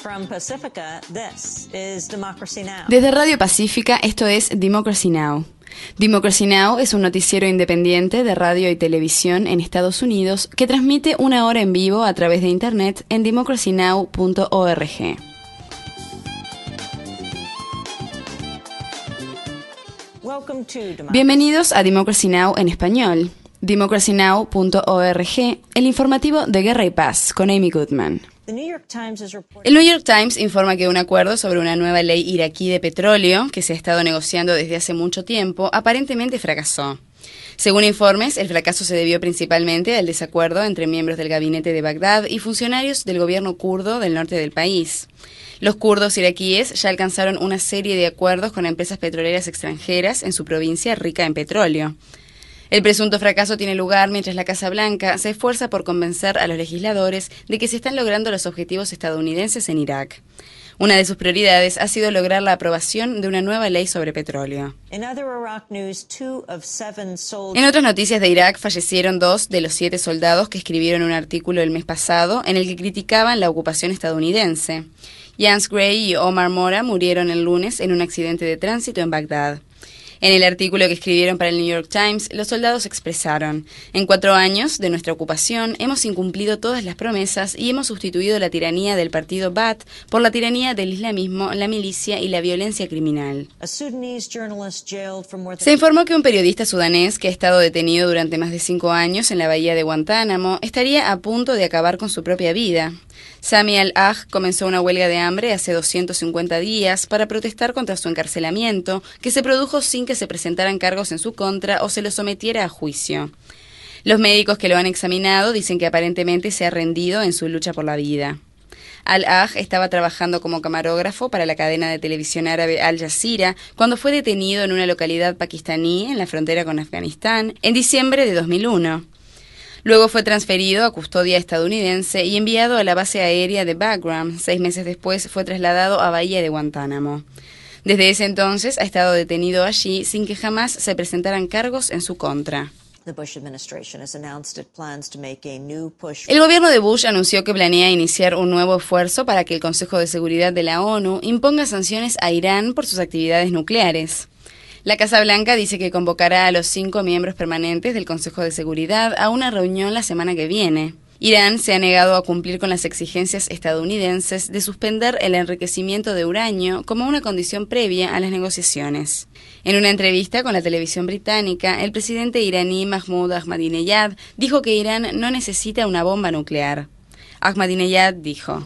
Desde Radio Pacífica, esto es Democracy Now! Democracy Now! Es un noticiero independiente de radio y televisión en Estados Unidos que transmite 1 hora en vivo a través de internet en democracynow.org. Bienvenidos a Democracy Now! En español. democracynow.org, el informativo de Guerra y Paz, con Amy Goodman. El New York Times informa que un acuerdo sobre una nueva ley iraquí de petróleo, que se ha estado negociando desde hace mucho tiempo, aparentemente fracasó. Según informes, el fracaso se debió principalmente al desacuerdo entre miembros del gabinete de Bagdad y funcionarios del gobierno kurdo del norte del país. Los kurdos iraquíes ya alcanzaron una serie de acuerdos con empresas petroleras extranjeras en su provincia rica en petróleo. El presunto fracaso tiene lugar mientras la Casa Blanca se esfuerza por convencer a los legisladores de que se están logrando los objetivos estadounidenses en Irak. Una de sus prioridades ha sido lograr la aprobación de una nueva ley sobre petróleo. En otras noticias de Irak, fallecieron 2 de los 7 soldados que escribieron un artículo el mes pasado en el que criticaban la ocupación estadounidense. Jans Gray y Omar Mora murieron el lunes en un accidente de tránsito en Bagdad. En el artículo que escribieron para el New York Times, los soldados expresaron: en 4 años de nuestra ocupación hemos incumplido todas las promesas y hemos sustituido la tiranía del partido Baath por la tiranía del islamismo, la milicia y la violencia criminal. Se informó que un periodista sudanés que ha estado detenido durante más de 5 años en la bahía de Guantánamo estaría a punto de acabar con su propia vida. Sami al-Aj comenzó una huelga de hambre hace 250 días para protestar contra su encarcelamiento, que se produjo sin que se presentaran cargos en su contra o se lo sometiera a juicio. Los médicos que lo han examinado dicen que aparentemente se ha rendido en su lucha por la vida. Al-Aj estaba trabajando como camarógrafo para la cadena de televisión árabe Al Jazeera cuando fue detenido en una localidad pakistaní en la frontera con Afganistán en diciembre de 2001. Luego fue transferido a custodia estadounidense y enviado a la base aérea de Bagram. 6 meses después fue trasladado a Bahía de Guantánamo. Desde ese entonces ha estado detenido allí sin que jamás se presentaran cargos en su contra. El gobierno de Bush anunció que planea iniciar un nuevo esfuerzo para que el Consejo de Seguridad de la ONU imponga sanciones a Irán por sus actividades nucleares. La Casa Blanca dice que convocará a los 5 miembros permanentes del Consejo de Seguridad a una reunión la semana que viene. Irán se ha negado a cumplir con las exigencias estadounidenses de suspender el enriquecimiento de uranio como una condición previa a las negociaciones. En una entrevista con la televisión británica, el presidente iraní Mahmoud Ahmadinejad dijo que Irán no necesita una bomba nuclear. Ahmadinejad dijo: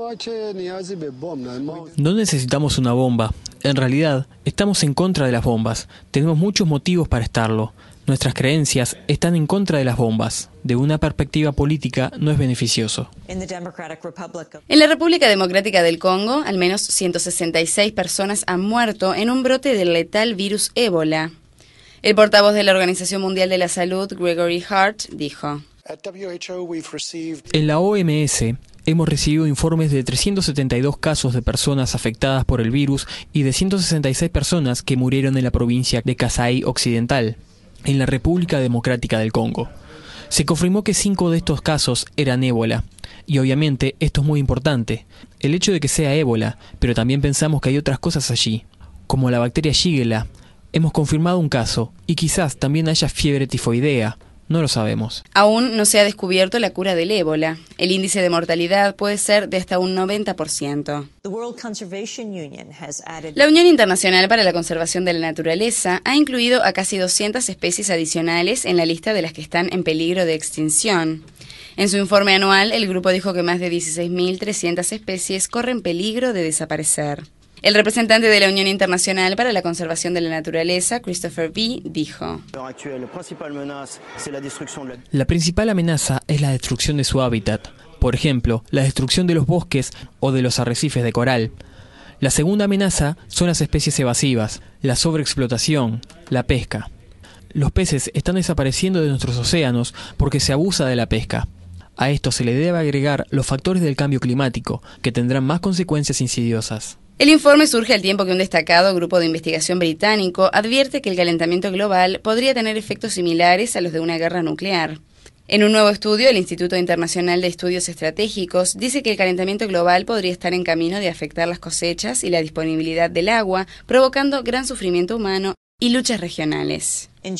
no necesitamos una bomba. En realidad, estamos en contra de las bombas. Tenemos muchos motivos para estarlo. Nuestras creencias están en contra de las bombas. De una perspectiva política, no es beneficioso. En la República Democrática del Congo, al menos 166 personas han muerto en un brote del letal virus ébola. El portavoz de la Organización Mundial de la Salud, Gregory Hart, dijo: en la OMS hemos recibido informes de 372 casos de personas afectadas por el virus y de 166 personas que murieron en la provincia de Kasai Occidental, en la República Democrática del Congo. Se confirmó que 5 de estos casos eran ébola. Y obviamente esto es muy importante, el hecho de que sea ébola, pero también pensamos que hay otras cosas allí, como la bacteria Shigella. Hemos confirmado un caso, y quizás también haya fiebre tifoidea. No lo sabemos. Aún no se ha descubierto la cura del ébola. El índice de mortalidad puede ser de hasta un 90%. La Unión Internacional para la Conservación de la Naturaleza ha incluido a casi 200 especies adicionales en la lista de las que están en peligro de extinción. En su informe anual, el grupo dijo que más de 16.300 especies corren peligro de desaparecer. El representante de la Unión Internacional para la Conservación de la Naturaleza, Christopher V., dijo: la principal amenaza es la destrucción de su hábitat, por ejemplo, la destrucción de los bosques o de los arrecifes de coral. La segunda amenaza son las especies evasivas, la sobreexplotación, la pesca. Los peces están desapareciendo de nuestros océanos porque se abusa de la pesca. A esto se le debe agregar los factores del cambio climático, que tendrán más consecuencias insidiosas. El informe surge al tiempo que un destacado grupo de investigación británico advierte que el calentamiento global podría tener efectos similares a los de una guerra nuclear. En un nuevo estudio, el Instituto Internacional de Estudios Estratégicos dice que el calentamiento global podría estar en camino de afectar las cosechas y la disponibilidad del agua, provocando gran sufrimiento humano y luchas regionales. En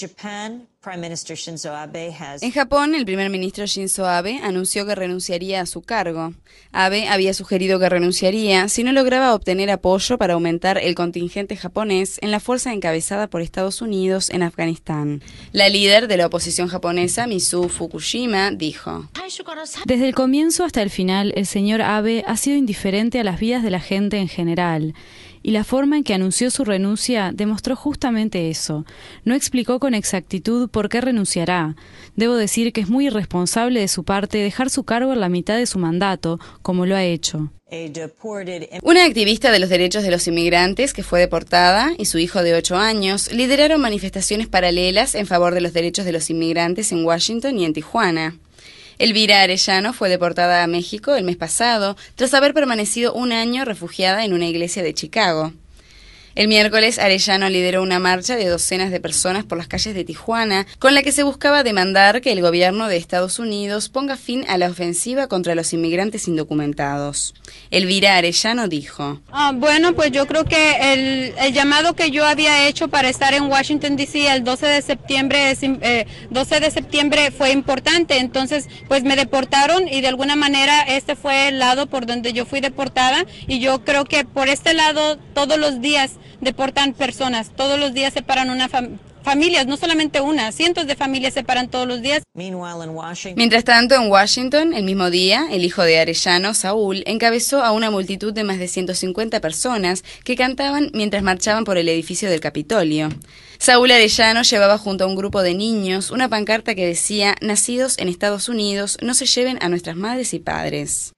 Japón, el primer ministro Shinzo Abe anunció que renunciaría a su cargo. Abe había sugerido que renunciaría si no lograba obtener apoyo para aumentar el contingente japonés en la fuerza encabezada por Estados Unidos en Afganistán. La líder de la oposición japonesa, Mizu Fukushima, dijo: Desde el comienzo hasta el final, el señor Abe ha sido indiferente a las vidas de la gente en general. Y la forma en que anunció su renuncia demostró justamente eso. No explicó con exactitud por qué renunciará. Debo decir que es muy irresponsable de su parte dejar su cargo en la mitad de su mandato, como lo ha hecho. Una activista de los derechos de los inmigrantes que fue deportada y su hijo de 8 años lideraron manifestaciones paralelas en favor de los derechos de los inmigrantes en Washington y en Tijuana. Elvira Arellano fue deportada a México el mes pasado tras haber permanecido un año refugiada en una iglesia de Chicago. El miércoles, Arellano lideró una marcha de docenas de personas por las calles de Tijuana, con la que se buscaba demandar que el gobierno de Estados Unidos ponga fin a la ofensiva contra los inmigrantes indocumentados. Elvira Arellano dijo: Bueno, pues yo creo que el llamado que yo había hecho para estar en Washington, D.C. el 12 de septiembre fue importante, entonces pues me deportaron y de alguna manera este fue el lado por donde yo fui deportada y yo creo que por este lado todos los días deportan personas, todos los días separan familias, no solamente una, cientos de familias separan todos los días. Mientras tanto, en Washington, el mismo día, el hijo de Arellano, Saúl, encabezó a una multitud de más de 150 personas que cantaban mientras marchaban por el edificio del Capitolio. Saúl Arellano llevaba junto a un grupo de niños una pancarta que decía: nacidos en Estados Unidos, no se lleven a nuestras madres y padres.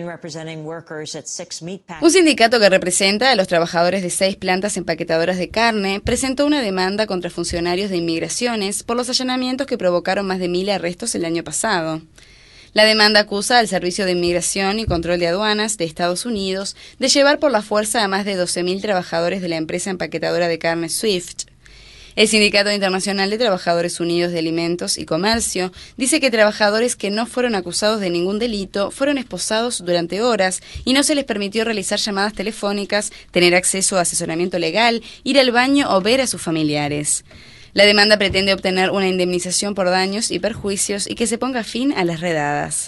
Un sindicato que representa a los trabajadores de 6 plantas empaquetadoras de carne presentó una demanda contra funcionarios de inmigraciones por los allanamientos que provocaron más de 1.000 arrestos el año pasado. La demanda acusa al Servicio de Inmigración y Control de Aduanas de Estados Unidos de llevar por la fuerza a más de 12.000 trabajadores de la empresa empaquetadora de carne Swift. El Sindicato Internacional de Trabajadores Unidos de Alimentos y Comercio dice que trabajadores que no fueron acusados de ningún delito fueron esposados durante horas y no se les permitió realizar llamadas telefónicas, tener acceso a asesoramiento legal, ir al baño o ver a sus familiares. La demanda pretende obtener una indemnización por daños y perjuicios y que se ponga fin a las redadas.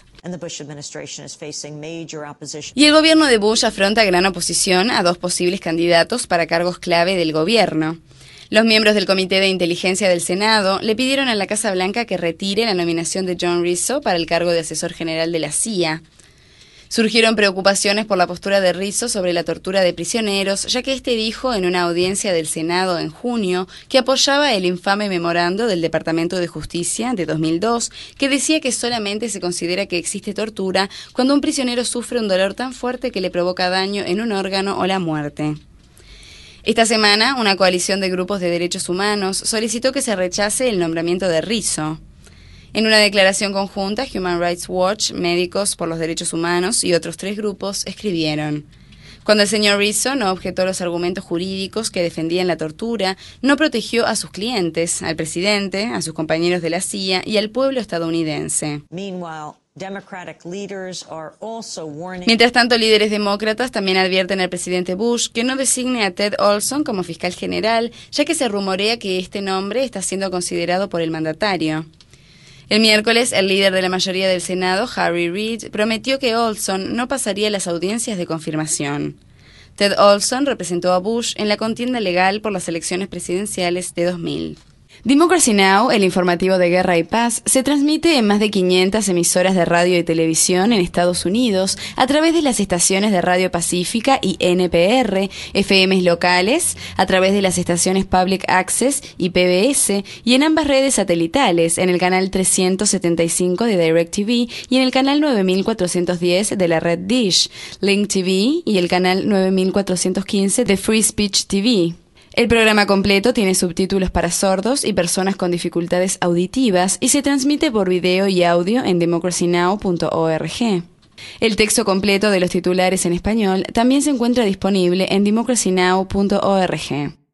Y el gobierno de Bush afronta gran oposición a 2 posibles candidatos para cargos clave del gobierno. Los miembros del Comité de Inteligencia del Senado le pidieron a la Casa Blanca que retire la nominación de John Rizzo para el cargo de asesor general de la CIA. Surgieron preocupaciones por la postura de Rizzo sobre la tortura de prisioneros, ya que este dijo en una audiencia del Senado en junio que apoyaba el infame memorando del Departamento de Justicia de 2002, que decía que solamente se considera que existe tortura cuando un prisionero sufre un dolor tan fuerte que le provoca daño en un órgano o la muerte. Esta semana, una coalición de grupos de derechos humanos solicitó que se rechace el nombramiento de Rizzo. En una declaración conjunta, Human Rights Watch, Médicos por los Derechos Humanos y otros 3 grupos escribieron: cuando el señor Rizzo no objetó los argumentos jurídicos que defendían la tortura, no protegió a sus clientes, al presidente, a sus compañeros de la CIA y al pueblo estadounidense. Mientras tanto, líderes demócratas también advierten al presidente Bush que no designe a Ted Olson como fiscal general, ya que se rumorea que este nombre está siendo considerado por el mandatario. El miércoles, el líder de la mayoría del Senado, Harry Reid, prometió que Olson no pasaría las audiencias de confirmación. Ted Olson representó a Bush en la contienda legal por las elecciones presidenciales de 2000. Democracy Now!, el informativo de Guerra y Paz, se transmite en más de 500 emisoras de radio y televisión en Estados Unidos a través de las estaciones de Radio Pacífica y NPR, FMs locales, a través de las estaciones Public Access y PBS, y en ambas redes satelitales, en el canal 375 de DirecTV y en el canal 9410 de la red Dish, Link TV y el canal 9415 de Free Speech TV. El programa completo tiene subtítulos para sordos y personas con dificultades auditivas y se transmite por video y audio en democracynow.org. El texto completo de los titulares en español también se encuentra disponible en democracynow.org.